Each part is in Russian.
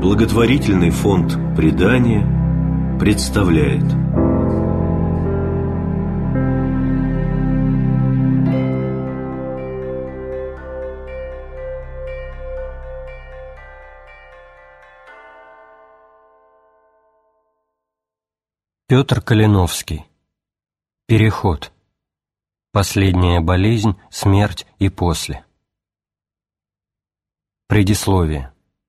Благотворительный фонд «Предание» представляет. Петр Калиновский. Переход. Последняя болезнь, смерть и после. Предисловие.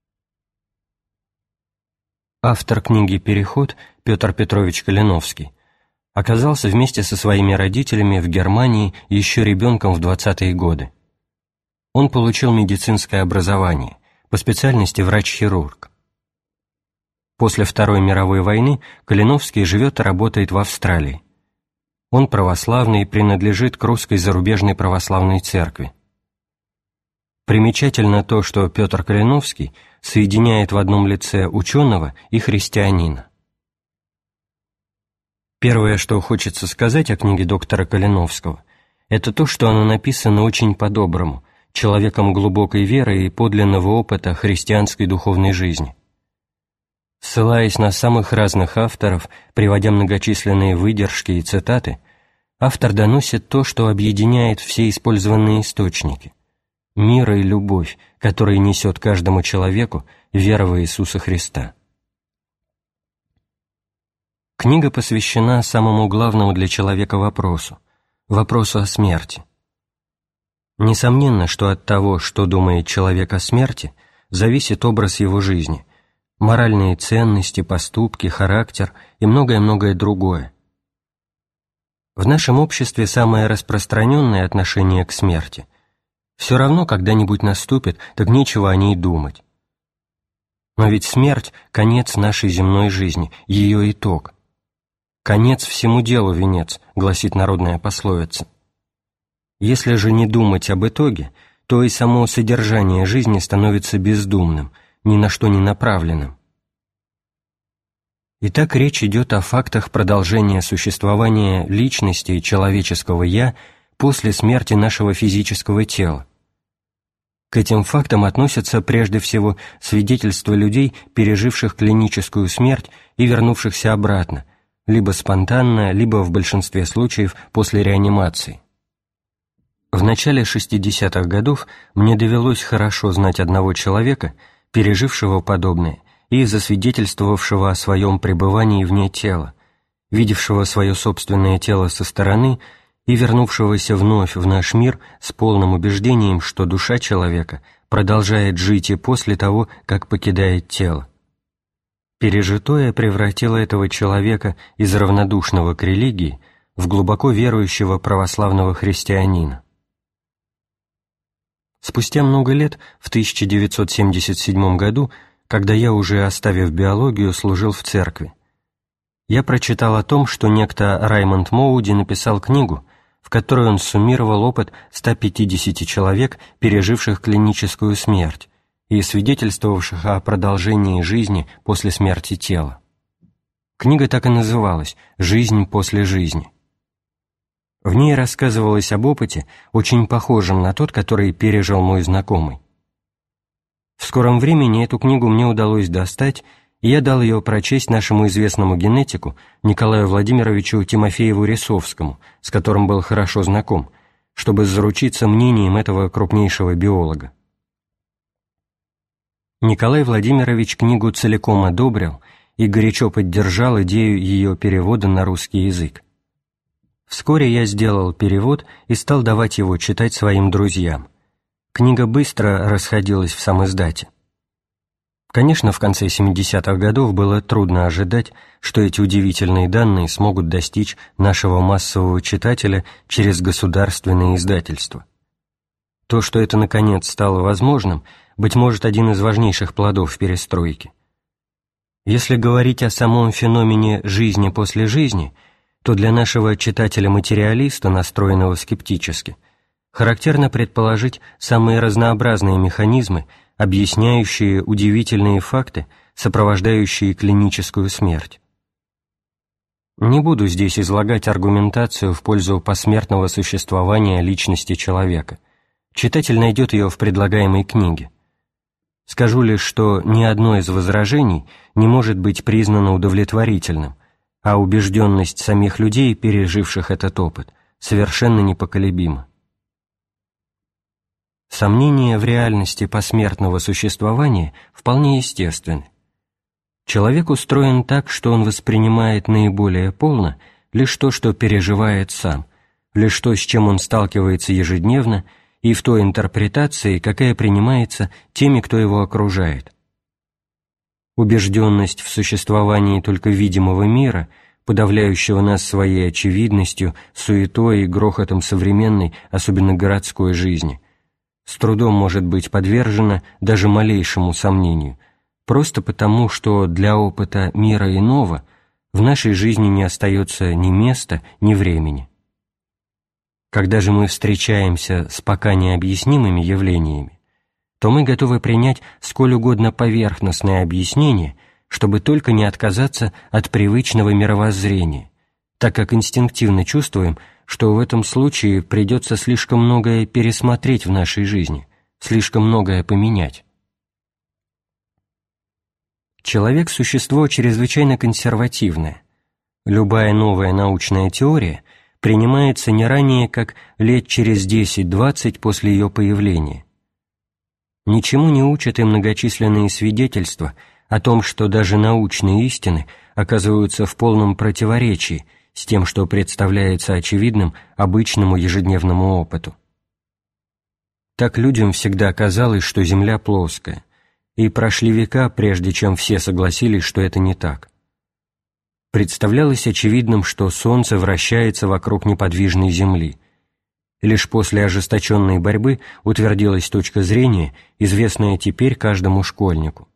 Автор книги «Переход» Петр Петрович Калиновский оказался вместе со своими родителями в Германии еще ребенком в 20-е годы. Он получил медицинское образование, по специальности врач-хирург. После Второй мировой войны Калиновский живет и работает в Австралии. Он православный и принадлежит к Русской зарубежной православной церкви. Примечательно то, что Петр Калиновский соединяет в одном лице ученого и христианина. Первое, что хочется сказать о книге доктора Калиновского, это то, что она написана очень по-доброму, человеком глубокой веры и подлинного опыта христианской духовной жизни. Ссылаясь на самых разных авторов, приводя многочисленные выдержки и цитаты, автор доносит то, что объединяет все использованные источники – мир и любовь, которые несет каждому человеку вера в Иисуса Христа. Книга посвящена самому главному для человека вопросу о смерти. Несомненно, что от того, что думает человек о смерти, зависит образ его жизни, моральные ценности, поступки, характер и многое-многое другое. В нашем обществе самое распространенное отношение к смерти – все равно когда-нибудь наступит, так нечего о ней думать. Но ведь смерть – конец нашей земной жизни, ее итог. «Конец всему делу венец», гласит народная пословица. Если же не думать об итоге, то и само содержание жизни становится бездумным, ни на что не направленным. Итак, речь идет о фактах продолжения существования личности и человеческого «я» после смерти нашего физического тела. К этим фактам относятся прежде всего свидетельства людей, переживших клиническую смерть и вернувшихся обратно, либо спонтанно, либо в большинстве случаев после реанимации. В начале 60-х годов мне довелось хорошо знать одного человека, пережившего подобное и засвидетельствовавшего о своем пребывании вне тела, видевшего свое собственное тело со стороны и вернувшегося вновь в наш мир с полным убеждением, что душа человека продолжает жить и после того, как покидает тело. Пережитое превратило этого человека из равнодушного к религии в глубоко верующего православного христианина. Спустя много лет, в 1977 году, когда я, уже оставив биологию, служил в церкви, я прочитал о том, что некто Раймонд Моуди написал книгу, в которой он суммировал опыт 150 человек, переживших клиническую смерть и свидетельствовавших о продолжении жизни после смерти тела. Книга так и называлась «Жизнь после жизни». В ней рассказывалось об опыте, очень похожем на тот, который пережил мой знакомый. В скором времени эту книгу мне удалось достать, и я дал ее прочесть нашему известному генетику Николаю Владимировичу Тимофееву-Рисовскому, с которым был хорошо знаком, чтобы заручиться мнением этого крупнейшего биолога. Николай Владимирович книгу целиком одобрил и горячо поддержал идею ее перевода на русский язык. Вскоре я сделал перевод и стал давать его читать своим друзьям. Книга быстро расходилась в самиздате. Конечно, в конце 70-х годов было трудно ожидать, что эти удивительные данные смогут достичь нашего массового читателя через государственные издательства. То, что это наконец стало возможным, быть может, один из важнейших плодов перестройки. Если говорить о самом феномене жизни после жизни, то для нашего читателя-материалиста, настроенного скептически, характерно предположить самые разнообразные механизмы, объясняющие удивительные факты, сопровождающие клиническую смерть. Не буду здесь излагать аргументацию в пользу посмертного существования личности человека. Читатель найдет ее в предлагаемой книге. Скажу лишь, что ни одно из возражений не может быть признано удовлетворительным, а убежденность самих людей, переживших этот опыт, совершенно непоколебима. Сомнения в реальности посмертного существования вполне естественны. Человек устроен так, что он воспринимает наиболее полно лишь то, что переживает сам, лишь то, с чем он сталкивается ежедневно, и в той интерпретации, какая принимается теми, кто его окружает. Убежденность в существовании только видимого мира, подавляющего нас своей очевидностью, суетой и грохотом современной, особенно городской жизни, с трудом может быть подвержена даже малейшему сомнению, просто потому, что для опыта мира иного в нашей жизни не остается ни места, ни времени. Когда же мы встречаемся с пока необъяснимыми явлениями, то мы готовы принять сколь угодно поверхностное объяснение, чтобы только не отказаться от привычного мировоззрения, так как инстинктивно чувствуем, что в этом случае придется слишком многое пересмотреть в нашей жизни, слишком многое поменять. Человек – существо чрезвычайно консервативное. Любая новая научная теория принимается не ранее, как лет через 10-20 после ее появления. Ничему не учат и многочисленные свидетельства о том, что даже научные истины оказываются в полном противоречии с тем, что представляется очевидным обычному ежедневному опыту. Так людям всегда казалось, что Земля плоская, и прошли века, прежде чем все согласились, что это не так. Представлялось очевидным, что Солнце вращается вокруг неподвижной Земли. Лишь после ожесточенной борьбы утвердилась точка зрения, известная теперь каждому школьнику.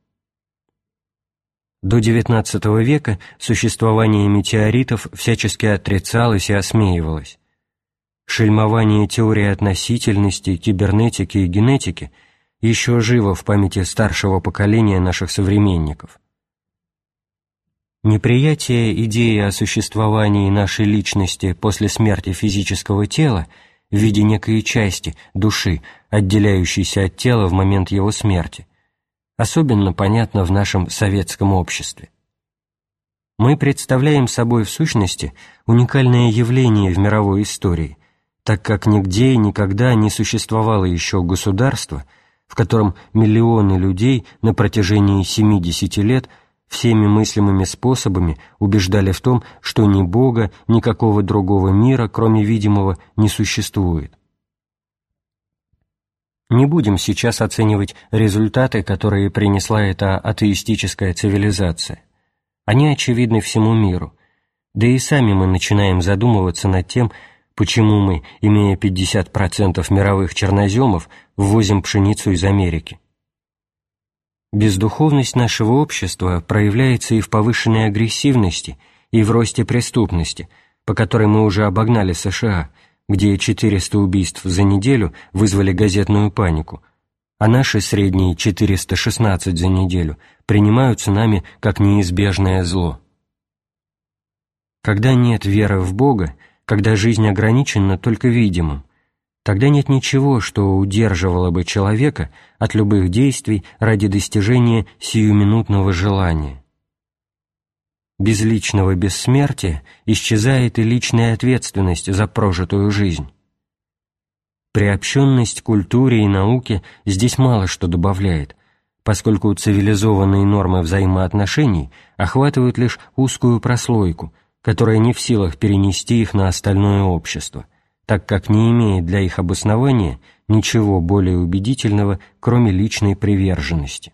До XIX века существование метеоритов всячески отрицалось и осмеивалось. Шельмование теории относительности, кибернетики и генетики еще живо в памяти старшего поколения наших современников. Неприятие идеи о существовании нашей личности после смерти физического тела в виде некой части, души, отделяющейся от тела в момент его смерти, особенно понятно в нашем советском обществе. Мы представляем собой в сущности уникальное явление в мировой истории, так как нигде и никогда не существовало еще государства, в котором миллионы людей на протяжении 70 лет всеми мыслимыми способами убеждали в том, что ни Бога, никакого другого мира, кроме видимого, не существует. Не будем сейчас оценивать результаты, которые принесла эта атеистическая цивилизация. Они очевидны всему миру, да и сами мы начинаем задумываться над тем, почему мы, имея 50% мировых черноземов, ввозим пшеницу из Америки. Бездуховность нашего общества проявляется и в повышенной агрессивности, и в росте преступности, по которой мы уже обогнали США, где 400 убийств за неделю вызвали газетную панику, а наши средние 416 за неделю принимаются нами как неизбежное зло. Когда нет веры в Бога, когда жизнь ограничена только видимым, тогда нет ничего, что удерживало бы человека от любых действий ради достижения сиюминутного желания. Без личного бессмертия исчезает и личная ответственность за прожитую жизнь. Приобщенность к культуре и науке здесь мало что добавляет, поскольку цивилизованные нормы взаимоотношений охватывают лишь узкую прослойку, которая не в силах перенести их на остальное общество, так как не имеет для их обоснования ничего более убедительного, кроме личной приверженности.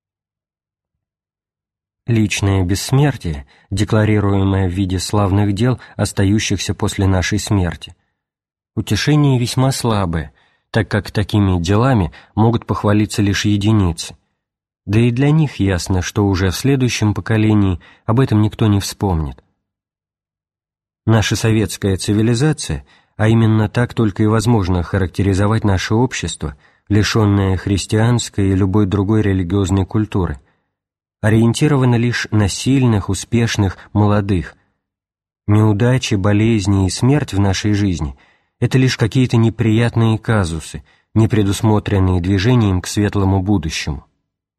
Личное бессмертие, декларируемое в виде славных дел, остающихся после нашей смерти, утешение весьма слабое, так как такими делами могут похвалиться лишь единицы, да и для них ясно, что уже в следующем поколении об этом никто не вспомнит. Наша советская цивилизация, а именно так только и возможно характеризовать наше общество, лишенное христианской и любой другой религиозной культуры, ориентирована лишь на сильных, успешных, молодых. Неудачи, болезни и смерть в нашей жизни – это лишь какие-то неприятные казусы, не предусмотренные движением к светлому будущему.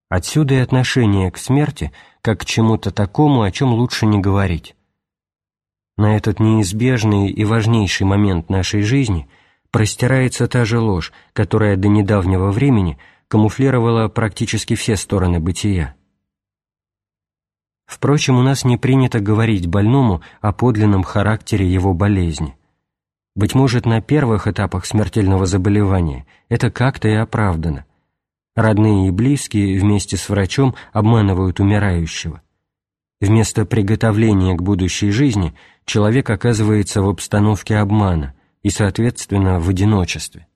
Отсюда и отношение к смерти как к чему-то такому, о чем лучше не говорить. На этот неизбежный и важнейший момент нашей жизни простирается та же ложь, которая до недавнего времени камуфлировала практически все стороны бытия. Впрочем, у нас не принято говорить больному о подлинном характере его болезни. Быть может, на первых этапах смертельного заболевания это как-то и оправдано. Родные и близкие вместе с врачом обманывают умирающего. Вместо приготовления к будущей жизни человек оказывается в обстановке обмана и, соответственно, в одиночестве.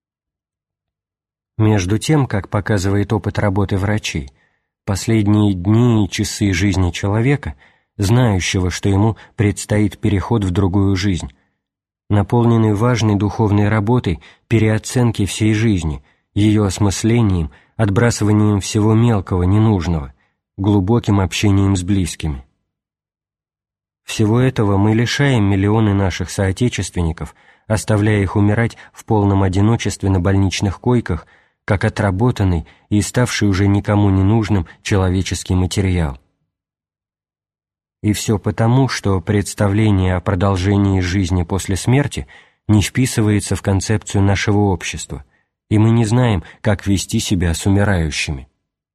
Между тем, как показывает опыт работы врачей, последние дни и часы жизни человека, знающего, что ему предстоит переход в другую жизнь, наполнены важной духовной работой переоценки всей жизни, ее осмыслением, отбрасыванием всего мелкого, ненужного, глубоким общением с близкими. Всего этого мы лишаем миллионы наших соотечественников, оставляя их умирать в полном одиночестве на больничных койках, как отработанный и ставший уже никому не нужным человеческий материал. И все потому, что представление о продолжении жизни после смерти не вписывается в концепцию нашего общества, и мы не знаем, как вести себя с умирающими.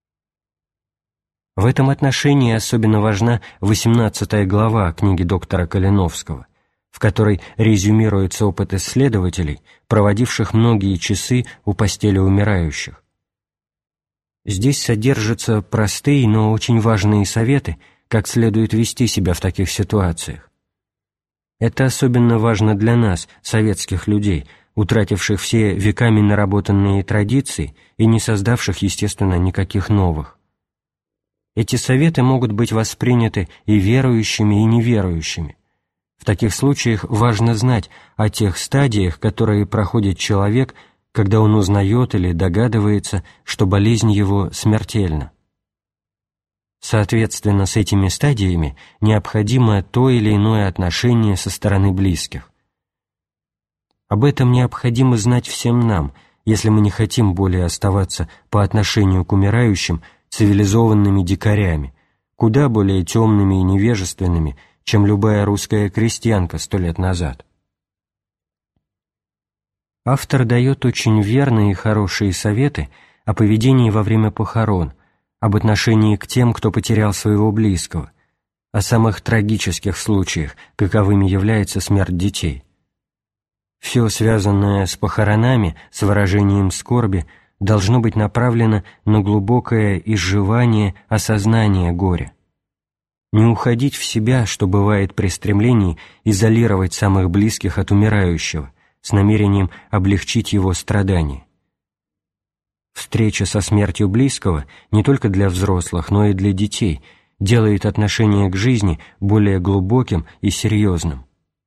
В этом отношении особенно важна 18 глава книги доктора Калиновского, в которой резюмируется опыт исследователей, проводивших многие часы у постели умирающих. Здесь содержатся простые, но очень важные советы, как следует вести себя в таких ситуациях. Это особенно важно для нас, советских людей, утративших все веками наработанные традиции и не создавших, естественно, никаких новых. Эти советы могут быть восприняты и верующими, и неверующими. В таких случаях важно знать о тех стадиях, которые проходит человек, когда он узнает или догадывается, что болезнь его смертельна. Соответственно, с этими стадиями необходимо то или иное отношение со стороны близких. Об этом необходимо знать всем нам, если мы не хотим более оставаться по отношению к умирающим цивилизованными дикарями, куда более темными и невежественными, чем любая русская крестьянка 100 лет назад. Автор дает очень верные и хорошие советы о поведении во время похорон, об отношении к тем, кто потерял своего близкого, о самых трагических случаях, каковыми является смерть детей. Все связанное с похоронами, с выражением скорби, должно быть направлено на глубокое изживание, осознание горя. Не уходить в себя, что бывает при стремлении изолировать самых близких от умирающего, с намерением облегчить его страдания. Встреча со смертью близкого не только для взрослых, но и для детей делает отношение к жизни более глубоким и серьезным.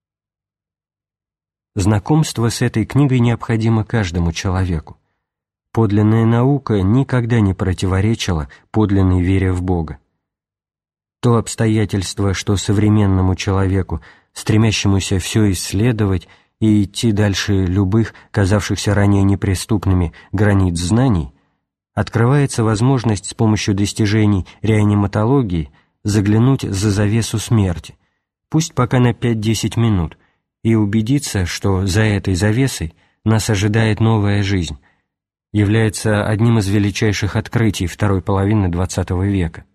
Знакомство с этой книгой необходимо каждому человеку. Подлинная наука никогда не противоречила подлинной вере в Бога. То обстоятельство, что современному человеку, стремящемуся все исследовать и идти дальше любых, казавшихся ранее неприступными, границ знаний, открывается возможность с помощью достижений реаниматологии заглянуть за завесу смерти, пусть пока на 5-10 минут, и убедиться, что за этой завесой нас ожидает новая жизнь, является одним из величайших открытий второй половины XX века.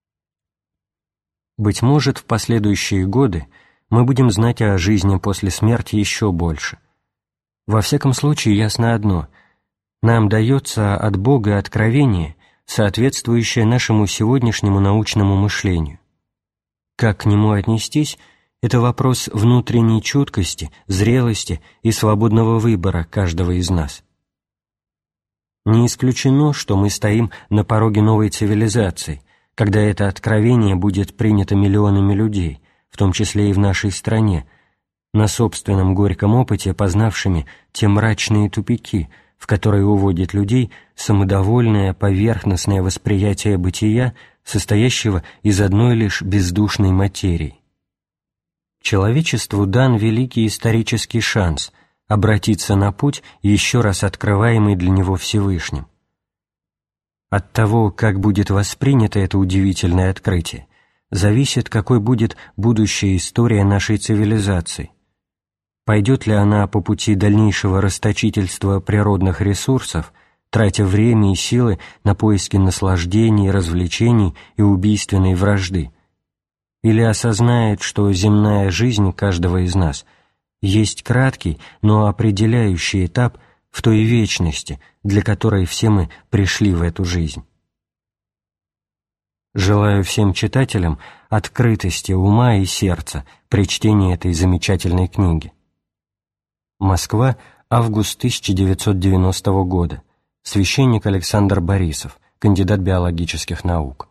Быть может, в последующие годы мы будем знать о жизни после смерти еще больше. Во всяком случае, ясно одно – нам дается от Бога откровение, соответствующее нашему сегодняшнему научному мышлению. Как к нему отнестись – это вопрос внутренней чуткости, зрелости и свободного выбора каждого из нас. Не исключено, что мы стоим на пороге новой цивилизации, когда это откровение будет принято миллионами людей, в том числе и в нашей стране, на собственном горьком опыте познавшими те мрачные тупики, в которые уводит людей самодовольное поверхностное восприятие бытия, состоящего из одной лишь бездушной материи. Человечеству дан великий исторический шанс обратиться на путь, еще раз открываемый для него Всевышним. От того, как будет воспринято это удивительное открытие, зависит, какой будет будущая история нашей цивилизации. Пойдет ли она по пути дальнейшего расточительства природных ресурсов, тратя время и силы на поиски наслаждений, развлечений и убийственной вражды, или осознает, что земная жизнь каждого из нас есть краткий, но определяющий этап в той вечности, для которой все мы пришли в эту жизнь. Желаю всем читателям открытости ума и сердца при чтении этой замечательной книги. Москва, август 1990 года. Священник Александр Борисов, кандидат биологических наук.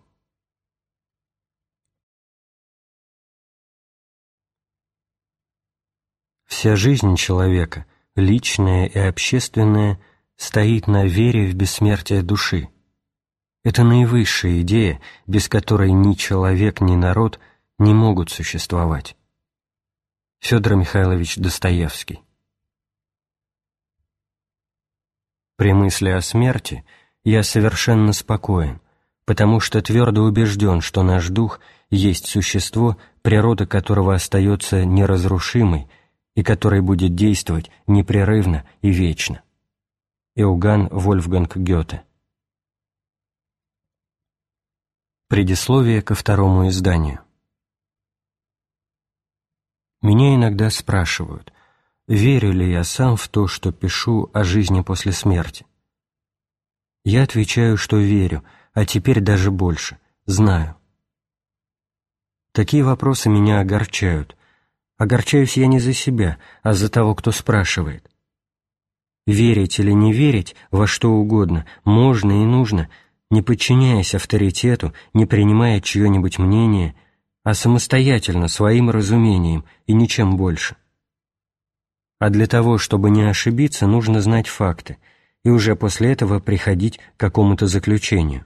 Вся жизнь человека, личная и общественная, стоит на вере в бессмертие души. Это наивысшая идея, без которой ни человек, ни народ не могут существовать. Федор Михайлович Достоевский. При мысли о смерти я совершенно спокоен, потому что твердо убежден, что наш дух есть существо, природа которого остается неразрушимой и который будет действовать непрерывно и вечно. Иоганн Вольфганг Гёте. Предисловие ко второму изданию. Меня иногда спрашивают, верю ли я сам в то, что пишу о жизни после смерти. Я отвечаю, что верю, а теперь даже больше, знаю. Такие вопросы меня огорчают. Огорчаюсь я не за себя, а за того, кто спрашивает. Верить или не верить во что угодно можно и нужно, не подчиняясь авторитету, не принимая чье-нибудь мнение, а самостоятельно, своим разумением и ничем больше. А для того, чтобы не ошибиться, нужно знать факты, и уже после этого приходить к какому-то заключению.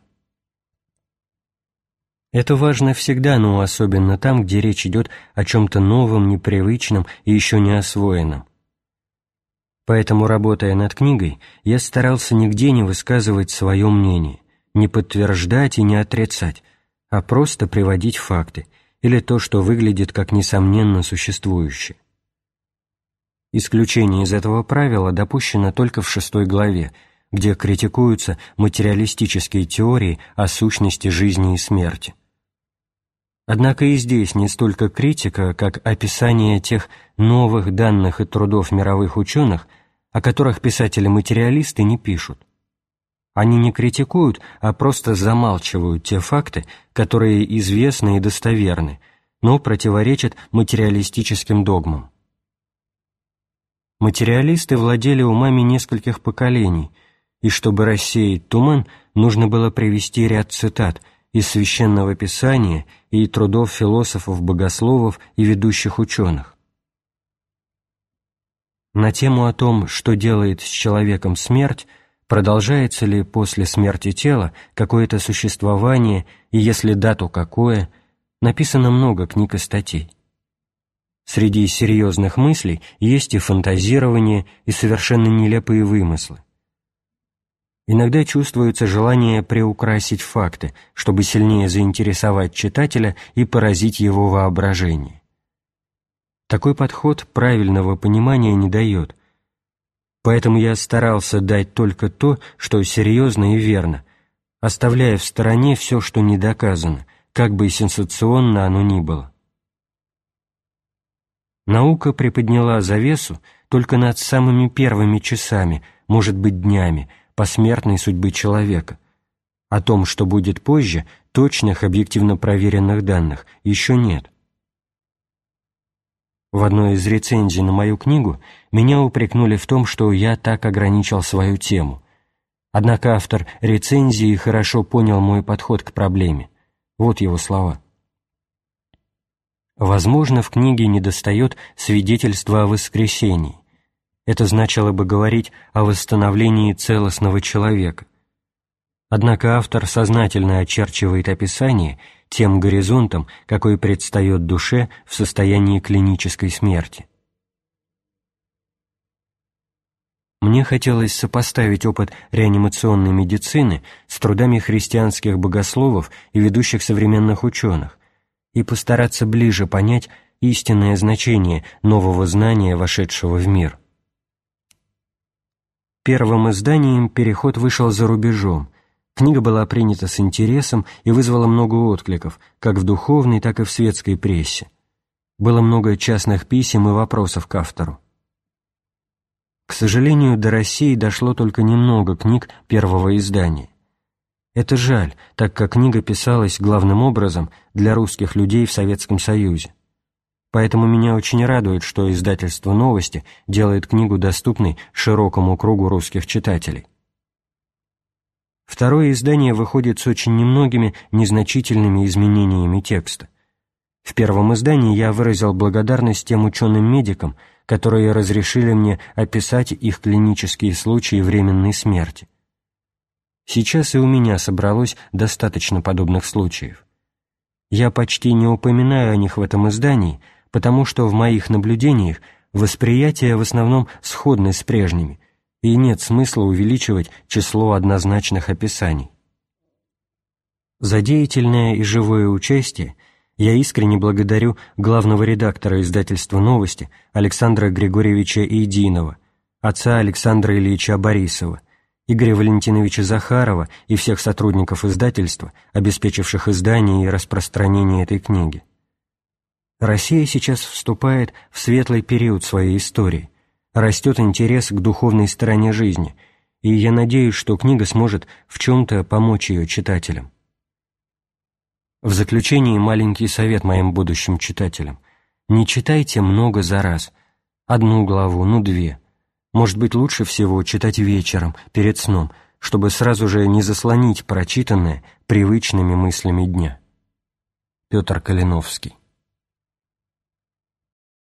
Это важно всегда, но особенно там, где речь идет о чем-то новом, непривычном и еще не освоенном. Поэтому, работая над книгой, я старался нигде не высказывать свое мнение, не подтверждать и не отрицать, а просто приводить факты или то, что выглядит как несомненно существующее. Исключение из этого правила допущено только в 6 главе, где критикуются материалистические теории о сущности жизни и смерти. Однако и здесь не столько критика, как описание тех новых данных и трудов мировых ученых, о которых писатели-материалисты не пишут. Они не критикуют, а просто замалчивают те факты, которые известны и достоверны, но противоречат материалистическим догмам. Материалисты владели умами нескольких поколений, и чтобы рассеять туман, нужно было привести ряд цитат из Священного Писания и трудов философов-богословов и ведущих ученых. На тему о том, что делает с человеком смерть, продолжается ли после смерти тела какое-то существование, и если да, то какое, написано много книг и статей. Среди серьезных мыслей есть и фантазирование, и совершенно нелепые вымыслы. Иногда чувствуется желание приукрасить факты, чтобы сильнее заинтересовать читателя и поразить его воображение. Такой подход правильного понимания не дает, поэтому я старался дать только то, что серьезно и верно, оставляя в стороне все, что не доказано, как бы и сенсационно оно ни было. Наука приподняла завесу только над самыми первыми часами, может быть, днями, посмертной судьбы человека. О том, что будет позже, точных объективно проверенных данных еще нет. В одной из рецензий на мою книгу меня упрекнули в том, что я так ограничил свою тему. Однако автор рецензии хорошо понял мой подход к проблеме. Вот его слова. Возможно, в книге недостает свидетельства о воскресении. Это значило бы говорить о восстановлении целостного человека. Однако автор сознательно очерчивает описание тем горизонтом, какой предстает душе в состоянии клинической смерти. Мне хотелось сопоставить опыт реанимационной медицины с трудами христианских богословов и ведущих современных ученых и постараться ближе понять истинное значение нового знания, вошедшего в мир. Первым изданием «Переход» вышел за рубежом. Книга была принята с интересом и вызвала много откликов, как в духовной, так и в светской прессе. Было много частных писем и вопросов к автору. К сожалению, до России дошло только немного книг первого издания. Это жаль, так как книга писалась главным образом для русских людей в Советском Союзе. Поэтому меня очень радует, что издательство «Новости» делает книгу доступной широкому кругу русских читателей. Второе издание выходит с очень немногими незначительными изменениями текста. В первом издании я выразил благодарность тем ученым-медикам, которые разрешили мне описать их клинические случаи временной смерти. Сейчас и у меня собралось достаточно подобных случаев. Я почти не упоминаю о них в этом издании, потому что в моих наблюдениях восприятия в основном сходны с прежними, и нет смысла увеличивать число однозначных описаний. За деятельное и живое участие я искренне благодарю главного редактора издательства «Новости» Александра Григорьевича Идинова, отца Александра Ильича Борисова, Игоря Валентиновича Захарова и всех сотрудников издательства, обеспечивших издание и распространение этой книги. Россия сейчас вступает в светлый период своей истории, растет интерес к духовной стороне жизни, и я надеюсь, что книга сможет в чем-то помочь ее читателям. В заключении маленький совет моим будущим читателям. Не читайте много за раз. 1 главу, 2. Может быть, лучше всего читать вечером, перед сном, чтобы сразу же не заслонить прочитанное привычными мыслями дня. Петр Калиновский.